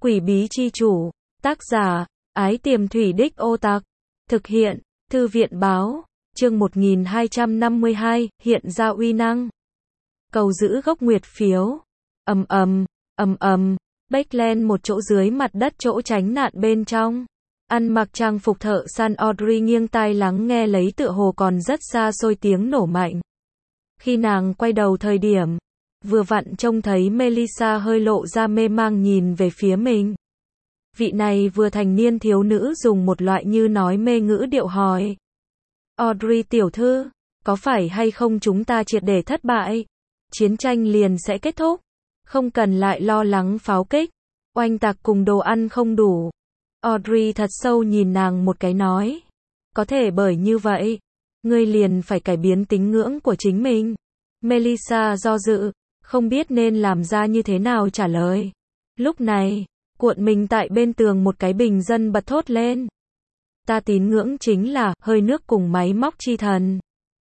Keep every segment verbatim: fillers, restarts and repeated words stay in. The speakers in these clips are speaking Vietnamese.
Quỷ bí chi chủ, tác giả, Ái Tiềm Thủy Đích Ô Tạc, thực hiện, Thư viện báo, chương một nghìn hai trăm năm mươi hai, hiện ra uy năng. Cầu giữ gốc nguyệt phiếu, ầm ầm, ầm ầm, Backland một chỗ dưới mặt đất chỗ tránh nạn bên trong. Ăn mặc trang phục thợ săn Audrey nghiêng tai lắng nghe lấy tựa hồ còn rất xa xôi tiếng nổ mạnh. Khi nàng quay đầu thời điểm, vừa vặn trông thấy Melissa hơi lộ ra mê mang nhìn về phía mình. Vị này vừa thành niên thiếu nữ dùng một loại như nói mê ngữ điệu hỏi. Audrey tiểu thư, có phải hay không chúng ta triệt để thất bại? Chiến tranh liền sẽ kết thúc. Không cần lại lo lắng pháo kích, oanh tạc cùng đồ ăn không đủ. Audrey thật sâu nhìn nàng một cái nói. Có thể bởi như vậy, ngươi liền phải cải biến tín ngưỡng của chính mình. Melissa do dự, không biết nên làm ra như thế nào trả lời. Lúc này, cuộn mình tại bên tường một cái bình dân bật thốt lên. Ta tín ngưỡng chính là hơi nước cùng máy móc chi thần.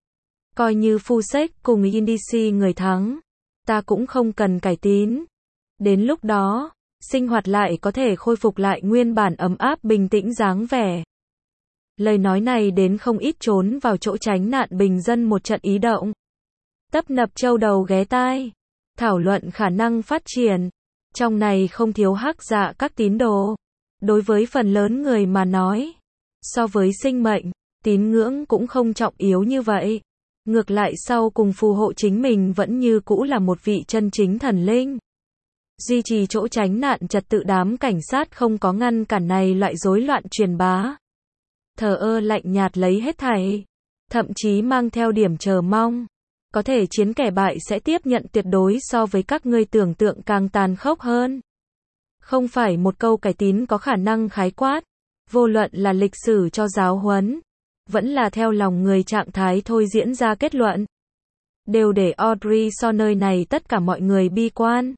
Coi như Fusek cùng Indici người thắng, ta cũng không cần cải tín. Đến lúc đó, sinh hoạt lại có thể khôi phục lại nguyên bản ấm áp bình tĩnh dáng vẻ. Lời nói này đến không ít trốn vào chỗ tránh nạn bình dân một trận ý động. Tấp nập châu đầu ghé tai, thảo luận khả năng phát triển. Trong này không thiếu hắc dạ các tín đồ. Đối với phần lớn người mà nói, so với sinh mệnh, tín ngưỡng cũng không trọng yếu như vậy. Ngược lại sau cùng phù hộ chính mình vẫn như cũ là một vị chân chính thần linh. Duy trì chỗ tránh nạn trật tự đám cảnh sát không có ngăn cản này loại rối loạn truyền bá. Thờ ơ lạnh nhạt lấy hết thảy. Thậm chí mang theo điểm chờ mong. Có thể chiến kẻ bại sẽ tiếp nhận tuyệt đối so với các ngươi tưởng tượng càng tàn khốc hơn. Không phải một câu cải tín có khả năng khái quát. Vô luận là lịch sử cho giáo huấn, vẫn là theo lòng người trạng thái thôi diễn ra kết luận. Đều để Audrey so nơi này tất cả mọi người bi quan.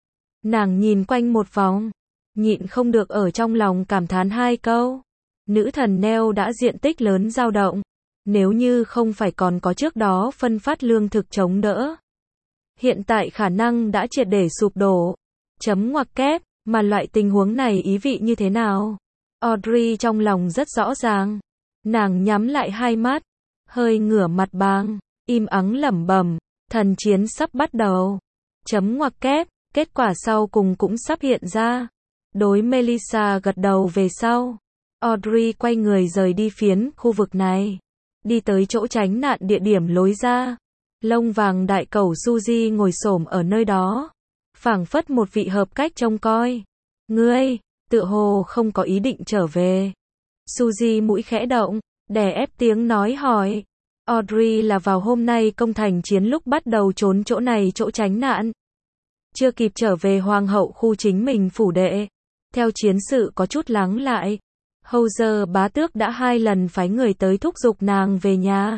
Nàng nhìn quanh một vòng, nhịn không được ở trong lòng cảm thán hai câu. Nữ thần Neo đã diện tích lớn dao động. Nếu như không phải còn có trước đó phân phát lương thực chống đỡ. Hiện tại khả năng đã triệt để sụp đổ. Chấm ngoặc kép, mà loại tình huống này ý vị như thế nào? Audrey trong lòng rất rõ ràng. Nàng nhắm lại hai mắt, hơi ngửa mặt bàng, im ắng lẩm bẩm, thần chiến sắp bắt đầu. Chấm ngoặc kép, kết quả sau cùng cũng sắp hiện ra. Đối Melissa gật đầu về sau. Audrey quay người rời đi phiến khu vực này. Đi tới chỗ tránh nạn địa điểm lối ra. Lông vàng đại cẩu Suzy ngồi xổm ở nơi đó. Phảng phất một vị hợp cách trông coi. Ngươi, tựa hồ không có ý định trở về. Suzy mũi khẽ động, đè ép tiếng nói hỏi. Audrey là vào hôm nay công thành chiến lúc bắt đầu trốn chỗ này chỗ tránh nạn. Chưa kịp trở về hoàng hậu khu chính mình phủ đệ. Theo chiến sự có chút lắng lại. Howzer bá tước đã hai lần phái người tới thúc giục nàng về nhà.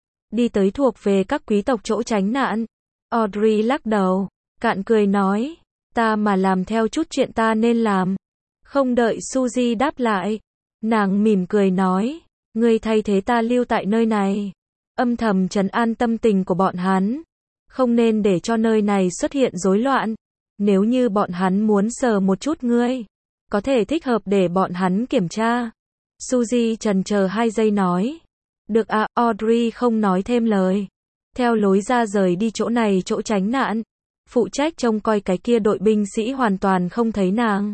Đi tới thuộc về các quý tộc chỗ tránh nạn. Audrey lắc đầu, cạn cười nói. Ta mà làm theo chút chuyện ta nên làm. Không đợi Suzy đáp lại. Nàng mỉm cười nói. Ngươi thay thế ta lưu tại nơi này. Âm thầm trấn an tâm tình của bọn hắn. Không nên để cho nơi này xuất hiện rối loạn. Nếu như bọn hắn muốn sờ một chút ngươi, có thể thích hợp để bọn hắn kiểm tra. Suzy chần chờ hai giây nói. Được à, Audrey không nói thêm lời. Theo lối ra rời đi chỗ này chỗ tránh nạn. Phụ trách trông coi cái kia đội binh sĩ hoàn toàn không thấy nàng.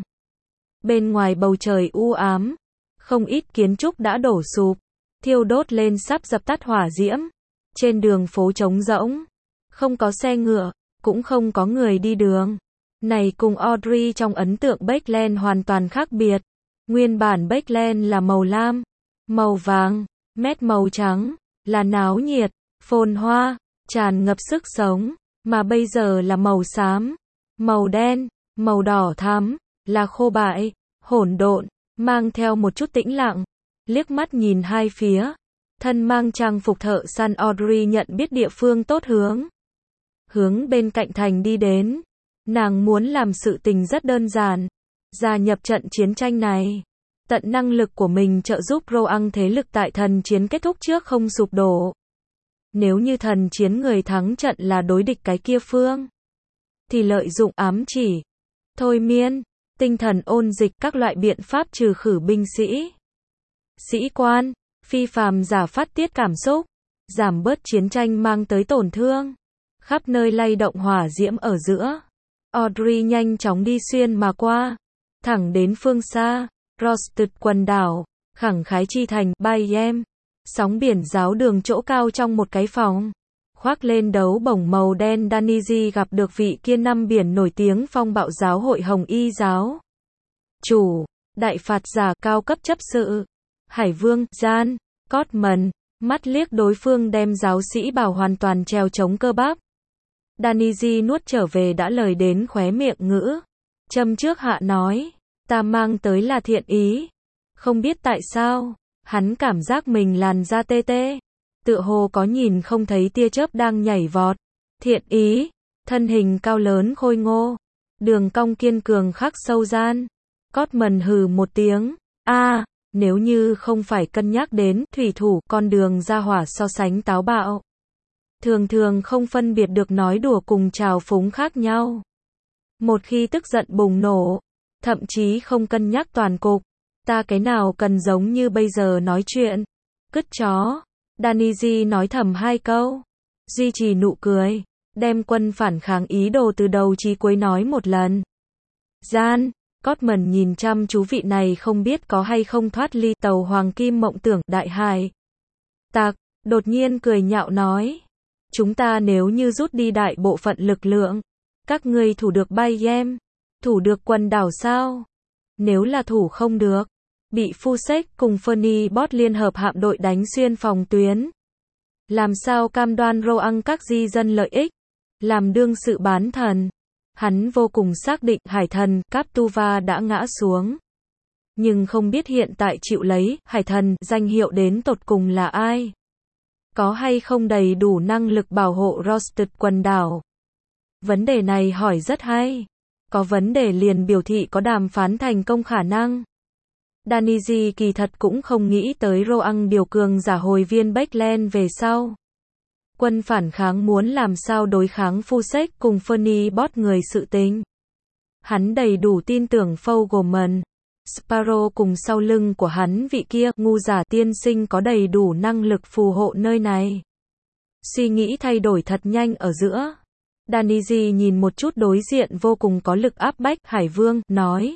Bên ngoài bầu trời u ám. Không ít kiến trúc đã đổ sụp. Thiêu đốt lên sắp dập tắt hỏa diễm. Trên đường phố trống rỗng. Không có xe ngựa, cũng không có người đi đường. Này cùng Audrey trong ấn tượng Backland hoàn toàn khác biệt. Nguyên bản Backland là màu lam, màu vàng, mét màu trắng, là náo nhiệt, phồn hoa, tràn ngập sức sống. Mà bây giờ là màu xám, màu đen, màu đỏ thắm, là khô bại, hỗn độn, mang theo một chút tĩnh lặng. Liếc mắt nhìn hai phía, thân mang trang phục thợ săn Audrey nhận biết địa phương tốt hướng. Hướng bên cạnh thành đi đến. Nàng muốn làm sự tình rất đơn giản. Gia nhập trận chiến tranh này. Tận năng lực của mình trợ giúp Roang thế lực tại thần chiến kết thúc trước không sụp đổ. Nếu như thần chiến người thắng trận là đối địch cái kia phương, thì lợi dụng ám chỉ, thôi miên, tinh thần ôn dịch các loại biện pháp trừ khử binh sĩ. Sĩ quan, phi phàm giả phát tiết cảm xúc, giảm bớt chiến tranh mang tới tổn thương. Khắp nơi lay động hỏa diễm ở giữa. Audrey nhanh chóng đi xuyên mà qua, thẳng đến phương xa, Rosted quần đảo, khẳng khái chi thành Bayem. Sóng biển giáo đường chỗ cao trong một cái phòng. Khoác lên đấu bổng màu đen, Daniji gặp được vị kiên năm biển nổi tiếng phong bạo giáo hội Hồng Y giáo chủ, đại phạt giả cao cấp chấp sự, Hải Vương, Jan Cotman, mắt liếc đối phương đem giáo sĩ bảo hoàn toàn treo chống cơ bắp. Daniji nuốt trở về đã lời đến khóe miệng ngữ. Châm trước hạ nói, ta mang tới là thiện ý. Không biết tại sao, hắn cảm giác mình làn da tê tê. Tựa hồ có nhìn không thấy tia chớp đang nhảy vọt. Thiện ý, thân hình cao lớn khôi ngô, đường cong kiên cường khắc sâu gian. Cotman hừ một tiếng, a, nếu như không phải cân nhắc đến thủy thủ con đường ra hỏa so sánh táo bạo. Thường thường không phân biệt được nói đùa cùng trào phúng khác nhau. Một khi tức giận bùng nổ, thậm chí không cân nhắc toàn cục. Ta cái nào cần giống như bây giờ nói chuyện. Cứt chó. Daniji nói thầm hai câu. Duy trì nụ cười. Đem quân phản kháng ý đồ từ đầu chí cuối nói một lần. Jan Cotman nhìn chăm chú vị này không biết có hay không thoát ly tàu hoàng kim mộng tưởng đại hải tặc, đột nhiên cười nhạo nói. Chúng ta nếu như rút đi đại bộ phận lực lượng, các ngươi thủ được Bayem, thủ được quần đảo sao? Nếu là thủ không được, bị Fusek cùng Fernie Bot liên hợp hạm đội đánh xuyên phòng tuyến. Làm sao cam đoan Roang các di dân lợi ích? Làm đương sự bán thần. Hắn vô cùng xác định hải thần Captuva đã ngã xuống. Nhưng không biết hiện tại chịu lấy hải thần danh hiệu đến tột cùng là ai? Có hay không đầy đủ năng lực bảo hộ Rosted quần đảo? Vấn đề này hỏi rất hay. Có vấn đề liền biểu thị có đàm phán thành công khả năng. Daniji kỳ thật cũng không nghĩ tới Roang điều cường giả hồi viên Backland về sau. Quân phản kháng muốn làm sao đối kháng Fusek cùng Fernie Bot người sự tình. Hắn đầy đủ tin tưởng Fogelman, Sparrow cùng sau lưng của hắn vị kia ngu giả tiên sinh có đầy đủ năng lực phù hộ nơi này. Suy nghĩ thay đổi thật nhanh ở giữa. Daniji nhìn một chút đối diện vô cùng có lực áp bách Hải Vương, nói.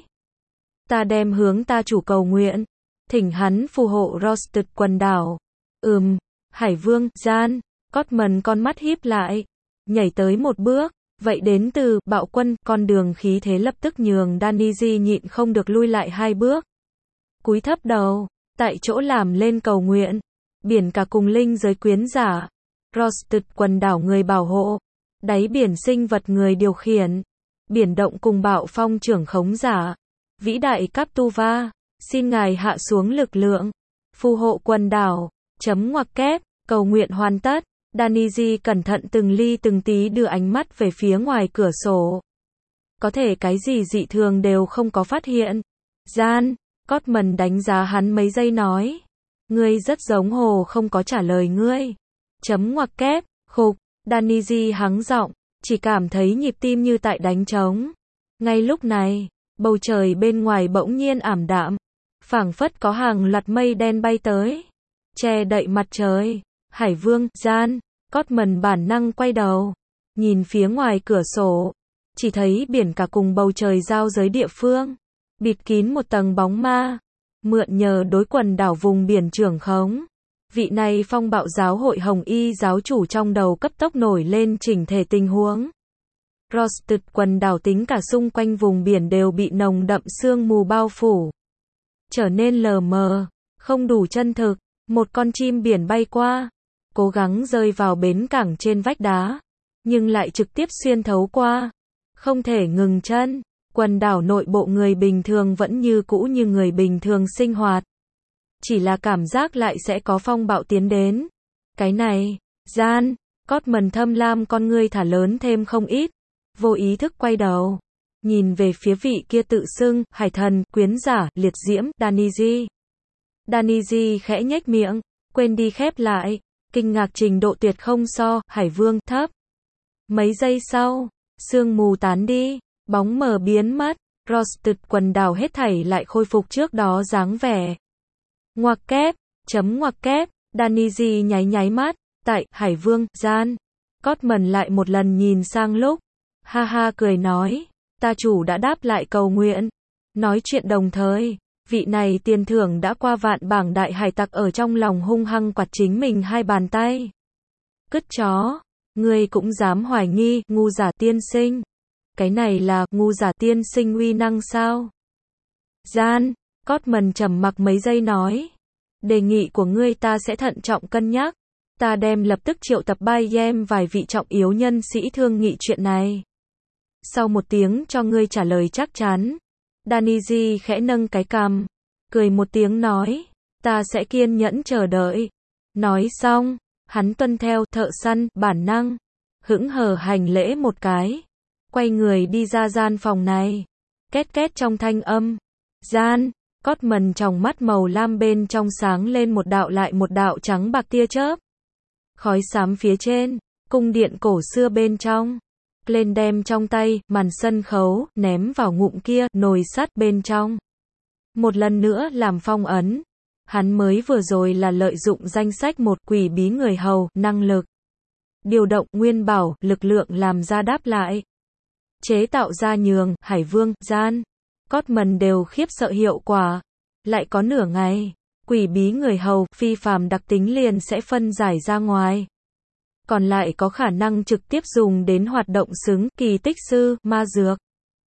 Ta đem hướng ta chủ cầu nguyện. Thỉnh hắn phù hộ Rosted quần đảo. Ừm, Hải Vương, Jan Cotman con mắt híp lại, nhảy tới một bước, vậy đến từ bạo quân, con đường khí thế lập tức nhường Daniji nhịn không được lui lại hai bước. Cúi thấp đầu, tại chỗ làm lên cầu nguyện, biển cả cùng linh giới quyến giả, Rosted quần đảo người bảo hộ, đáy biển sinh vật người điều khiển, biển động cùng bạo phong trưởng khống giả, vĩ đại Captuva, xin ngài hạ xuống lực lượng, phù hộ quần đảo, chấm ngoặc kép, cầu nguyện hoàn tất. Daniji cẩn thận từng ly từng tí đưa ánh mắt về phía ngoài cửa sổ. Có thể cái gì dị thường đều không có phát hiện. Jan Cotman đánh giá hắn mấy giây nói. Ngươi rất giống hồ không có trả lời ngươi. Chấm ngoặc kép, khục, Daniji hắng giọng, chỉ cảm thấy nhịp tim như tại đánh trống. Ngay lúc này, bầu trời bên ngoài bỗng nhiên ảm đạm. Phảng phất có hàng loạt mây đen bay tới. Che đậy mặt trời. Hải Vương, Jan Cotman bản năng quay đầu, nhìn phía ngoài cửa sổ, chỉ thấy biển cả cùng bầu trời giao giới địa phương, bịt kín một tầng bóng ma, mượn nhờ đối quần đảo vùng biển trưởng khống. Vị này phong bạo giáo hội Hồng Y giáo chủ trong đầu cấp tốc nổi lên chỉnh thể tình huống. Rosted quần đảo tính cả xung quanh vùng biển đều bị nồng đậm sương mù bao phủ, trở nên lờ mờ, không đủ chân thực. Một con chim biển bay qua, cố gắng rơi vào bến cảng trên vách đá, nhưng lại trực tiếp xuyên thấu qua, không thể ngừng chân. Quần đảo nội bộ người bình thường vẫn như cũ như người bình thường sinh hoạt, chỉ là cảm giác lại sẽ có phong bạo tiến đến. Cái này, Jan Cotman thâm lam con ngươi thả lớn thêm không ít, vô ý thức quay đầu, nhìn về phía vị kia tự xưng hải thần, quyến giả, liệt diễm, Daniji. Daniji khẽ nhếch miệng, quên đi khép lại, kinh ngạc trình độ tuyệt không so, Hải Vương, thấp. Mấy giây sau, sương mù tán đi, bóng mờ biến mất, Roasted quần đảo hết thảy lại khôi phục trước đó dáng vẻ. Ngoặc kép, chấm ngoặc kép, Danny nháy nháy mắt, tại, Hải Vương, gian. Cotman lại một lần nhìn sang Lúc. Ha ha cười nói, ta chủ đã đáp lại cầu nguyện. Nói chuyện đồng thời, vị này tiền thưởng đã qua vạn bảng đại hải tặc ở trong lòng hung hăng quạt chính mình hai bàn tay. Cứt chó, ngươi cũng dám hoài nghi, ngu giả tiên sinh. Cái này là, ngu giả tiên sinh uy năng sao? Gian, Cotman trầm mặc mấy giây nói. Đề nghị của ngươi ta sẽ thận trọng cân nhắc. Ta đem lập tức triệu tập Bayem vài vị trọng yếu nhân sĩ thương nghị chuyện này. Sau một tiếng cho ngươi trả lời chắc chắn. Danny khẽ nâng cái cằm, cười một tiếng nói, ta sẽ kiên nhẫn chờ đợi. Nói xong, hắn tuân theo thợ săn, bản năng, hững hờ hành lễ một cái, quay người đi ra gian phòng này. Két két trong thanh âm, gian, Cotman trong mắt màu lam bên trong sáng lên một đạo lại một đạo trắng bạc tia chớp. Khói xám phía trên, cung điện cổ xưa bên trong. Lên đem trong tay, màn sân khấu, ném vào ngụm kia, nồi sắt bên trong. Một lần nữa làm phong ấn. Hắn mới vừa rồi là lợi dụng danh sách một quỷ bí người hầu, năng lực. Điều động nguyên bảo, lực lượng làm ra đáp lại. Chế tạo ra nhường, Hải Vương, gian. Cotman đều khiếp sợ hiệu quả. Lại có nửa ngày, quỷ bí người hầu, phi phàm đặc tính liền sẽ phân giải ra ngoài. Còn lại có khả năng trực tiếp dùng đến hoạt động xứng, kỳ tích sư, ma dược.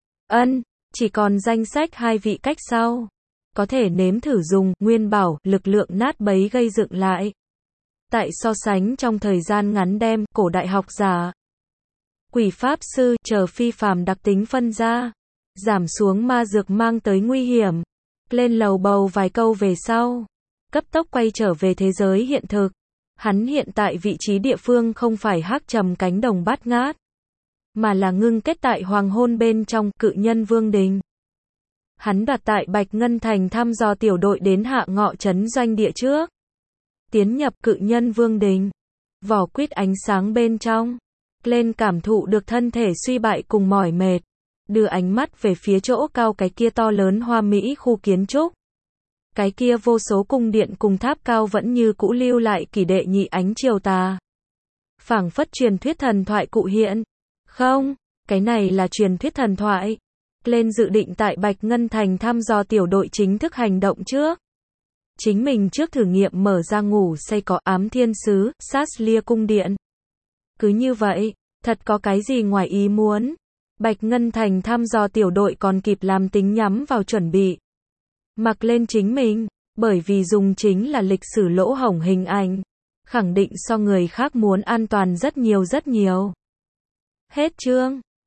Ân, chỉ còn danh sách hai vị cách sau. Có thể nếm thử dùng, nguyên bảo, lực lượng nát bấy gây dựng lại. Tại so sánh trong thời gian ngắn đem, cổ đại học giả, quỷ pháp sư, chờ phi phàm đặc tính phân ra. Giảm xuống ma dược mang tới nguy hiểm. Lên lầu bầu vài câu về sau. Cấp tốc quay trở về thế giới hiện thực. Hắn hiện tại vị trí địa phương không phải hắc trầm cánh đồng bát ngát, mà là ngưng kết tại hoàng hôn bên trong, cự nhân vương đình. Hắn đoạt tại Bạch Ngân Thành thăm dò tiểu đội đến hạ ngọ trấn doanh địa trước. Tiến nhập cự nhân vương đình. Vỏ quýt ánh sáng bên trong. Lên cảm thụ được thân thể suy bại cùng mỏi mệt. Đưa ánh mắt về phía chỗ cao cái kia to lớn hoa mỹ khu kiến trúc. Cái kia vô số cung điện cùng tháp cao vẫn như cũ lưu lại kỷ đệ nhị ánh chiều tà. Phảng phất truyền thuyết thần thoại cụ hiện. Không, cái này là truyền thuyết thần thoại. Lên dự định tại Bạch Ngân Thành thăm dò tiểu đội chính thức hành động trước. Chính mình trước thử nghiệm mở ra ngủ say có ám thiên sứ, Saslia cung điện. Cứ như vậy, thật có cái gì ngoài ý muốn. Bạch Ngân Thành thăm dò tiểu đội còn kịp làm tính nhắm vào chuẩn bị. Mặc lên chính mình, bởi vì dùng chính là lịch sử lỗ hổng hình ảnh. Khẳng định so người khác muốn an toàn rất nhiều rất nhiều. Hết chương.